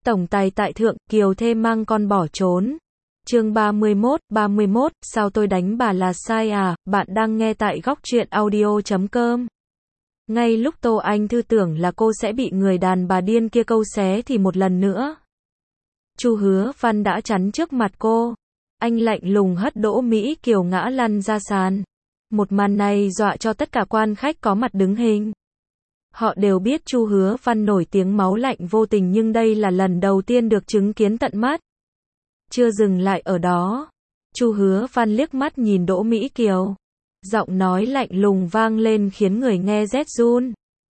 Tổng tài tại thượng, Kiều thê mang con bỏ trốn. Chương 31, sao tôi đánh bà là sai à, bạn đang nghe tại góc truyện audio.com. Ngay lúc Tô Anh Thư tưởng là cô sẽ bị người đàn bà điên kia câu xé thì một lần nữa, Chu Hứa Văn đã chắn trước mặt cô. Anh lạnh lùng hất Đỗ Mỹ Kiều ngã lăn ra sàn. Một màn này dọa cho tất cả quan khách có mặt đứng hình. Họ đều biết Chu Hứa Văn nổi tiếng máu lạnh vô tình, nhưng đây là lần đầu tiên được chứng kiến tận mắt. Chưa dừng lại ở đó, Chu Hứa Văn liếc mắt nhìn Đỗ Mỹ Kiều. Giọng nói lạnh lùng vang lên khiến người nghe rét run.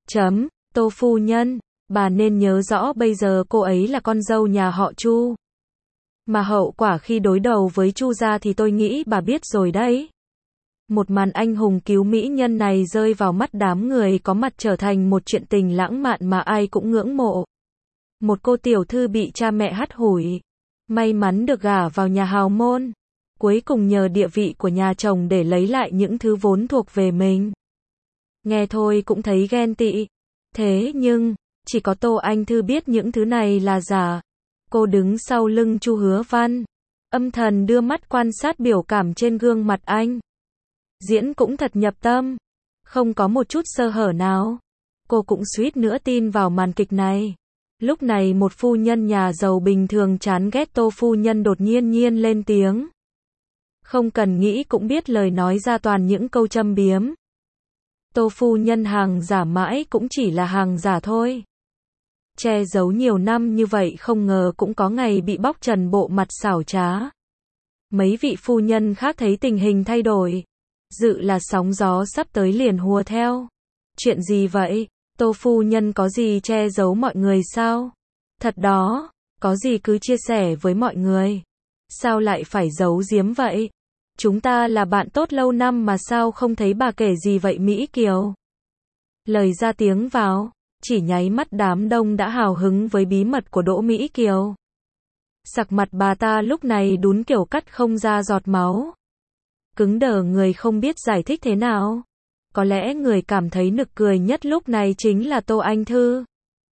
Tô phu nhân, bà nên nhớ rõ bây giờ cô ấy là con dâu nhà họ Chu. Mà hậu quả khi đối đầu với Chu gia thì tôi nghĩ bà biết rồi đấy. Một màn anh hùng cứu mỹ nhân này rơi vào mắt đám người có mặt trở thành một chuyện tình lãng mạn mà ai cũng ngưỡng mộ. Một cô tiểu thư bị cha mẹ hắt hủi, may mắn được gả vào nhà hào môn, cuối cùng nhờ địa vị của nhà chồng để lấy lại những thứ vốn thuộc về mình. Nghe thôi cũng thấy ghen tị. Thế nhưng, chỉ có Tô Anh Thư biết những thứ này là giả. Cô đứng sau lưng Chu Hứa Văn, âm thầm đưa mắt quan sát biểu cảm trên gương mặt anh. Diễn cũng thật nhập tâm, không có một chút sơ hở nào. Cô cũng suýt nữa tin vào màn kịch này. Lúc này một phu nhân nhà giàu bình thường chán ghét Tô phu nhân đột nhiên lên tiếng. Không cần nghĩ cũng biết lời nói ra toàn những câu châm biếm. Tô phu nhân hàng giả mãi cũng chỉ là hàng giả thôi. Che giấu nhiều năm như vậy không ngờ cũng có ngày bị bóc trần bộ mặt xảo trá. Mấy vị phu nhân khác thấy tình hình thay đổi, dự là sóng gió sắp tới liền hùa theo. Chuyện gì vậy? Tô phu nhân có gì che giấu mọi người sao? Thật đó, có gì cứ chia sẻ với mọi người. Sao lại phải giấu giếm vậy? Chúng ta là bạn tốt lâu năm mà sao không thấy bà kể gì vậy Mỹ Kiều? Lời ra tiếng vào, chỉ nháy mắt đám đông đã hào hứng với bí mật của Đỗ Mỹ Kiều. Sắc mặt bà ta lúc này đún kiểu cắt không ra giọt máu. Cứng đờ người không biết giải thích thế nào. Có lẽ người cảm thấy nực cười nhất lúc này chính là Tô Anh Thư.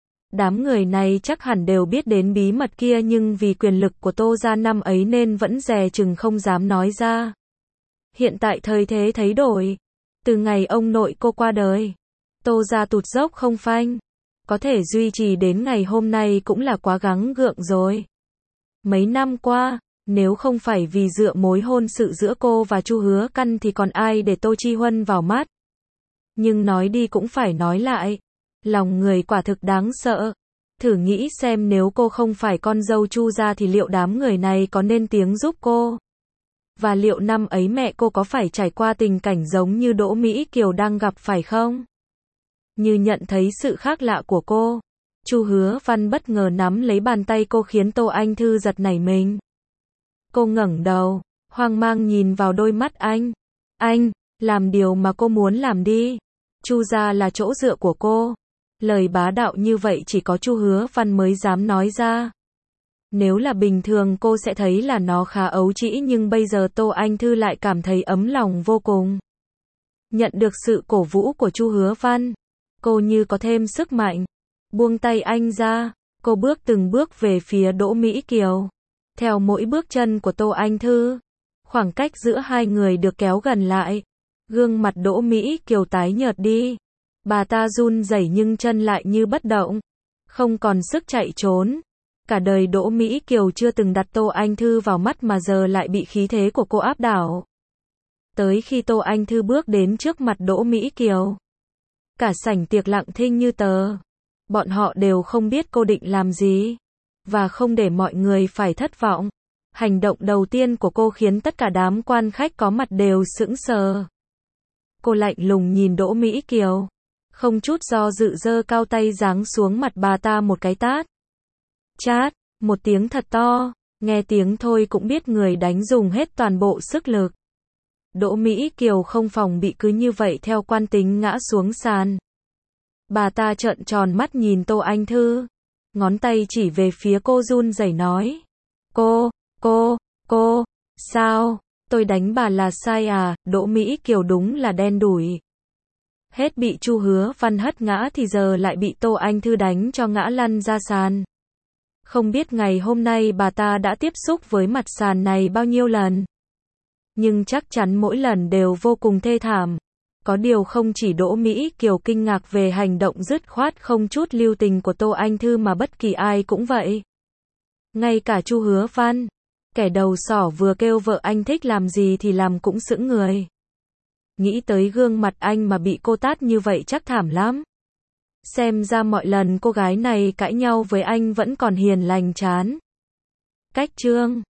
Đám người này chắc hẳn đều biết đến bí mật kia nhưng vì quyền lực của Tô gia năm ấy nên vẫn dè chừng không dám nói ra. Hiện tại thời thế thấy đổi. Từ ngày ông nội cô qua đời, Tô gia tụt dốc không phanh. Có thể duy trì đến ngày hôm nay cũng là quá gắng gượng rồi. Mấy năm qua, nếu không phải vì dựa mối hôn sự giữa cô và Chu Hứa Căn thì còn ai để Tô Chi Huân vào mắt. Nhưng nói đi cũng phải nói lại. Lòng người quả thực đáng sợ. Thử nghĩ xem nếu cô không phải con dâu Chu gia thì liệu đám người này có nên tiếng giúp cô? Và liệu năm ấy mẹ cô có phải trải qua tình cảnh giống như Đỗ Mỹ Kiều đang gặp phải không? Như nhận thấy sự khác lạ của cô, Chu Hứa Văn bất ngờ nắm lấy bàn tay cô khiến Tô Anh Thư giật nảy mình. Cô ngẩng đầu, hoang mang nhìn vào đôi mắt anh. Anh, làm điều mà cô muốn làm đi. Chu gia là chỗ dựa của cô. Lời bá đạo như vậy chỉ có Chu Hứa Văn mới dám nói ra. Nếu là bình thường cô sẽ thấy là nó khá ấu trĩ nhưng bây giờ Tô Anh Thư lại cảm thấy ấm lòng vô cùng. Nhận được sự cổ vũ của Chu Hứa Văn, cô như có thêm sức mạnh. Buông tay anh ra, cô bước từng bước về phía Đỗ Mỹ Kiều. Theo mỗi bước chân của Tô Anh Thư, khoảng cách giữa hai người được kéo gần lại. Gương mặt Đỗ Mỹ Kiều tái nhợt đi. Bà ta run rẩy nhưng chân lại như bất động, không còn sức chạy trốn. Cả đời Đỗ Mỹ Kiều chưa từng đặt Tô Anh Thư vào mắt mà giờ lại bị khí thế của cô áp đảo. Tới khi Tô Anh Thư bước đến trước mặt Đỗ Mỹ Kiều, cả sảnh tiệc lặng thinh như tờ. Bọn họ đều không biết cô định làm gì. Và không để mọi người phải thất vọng, hành động đầu tiên của cô khiến tất cả đám quan khách có mặt đều sững sờ. Cô lạnh lùng nhìn Đỗ Mỹ Kiều, không chút do dự giơ cao tay giáng xuống mặt bà ta một cái tát. Chát, một tiếng thật to, nghe tiếng thôi cũng biết người đánh dùng hết toàn bộ sức lực. Đỗ Mỹ Kiều không phòng bị cứ như vậy theo quan tính ngã xuống sàn. Bà ta trợn tròn mắt nhìn Tô Anh Thư, ngón tay chỉ về phía cô run rẩy nói. Cô, sao, tôi đánh bà là sai à? Đỗ Mỹ Kiều đúng là đen đủi. Hết bị Chu Hứa Văn hất ngã thì giờ lại bị Tô Anh Thư đánh cho ngã lăn ra sàn. Không biết ngày hôm nay bà ta đã tiếp xúc với mặt sàn này bao nhiêu lần. Nhưng chắc chắn mỗi lần đều vô cùng thê thảm. Có điều không chỉ Đỗ Mỹ Kiều kinh ngạc về hành động dứt khoát không chút lưu tình của Tô Anh Thư mà bất kỳ ai cũng vậy. Ngay cả Chu Hứa Văn, kẻ đầu sỏ vừa kêu vợ anh thích làm gì thì làm cũng sững người. Nghĩ tới gương mặt anh mà bị cô tát như vậy chắc thảm lắm. Xem ra mọi lần cô gái này cãi nhau với anh vẫn còn hiền lành chán. Cách chương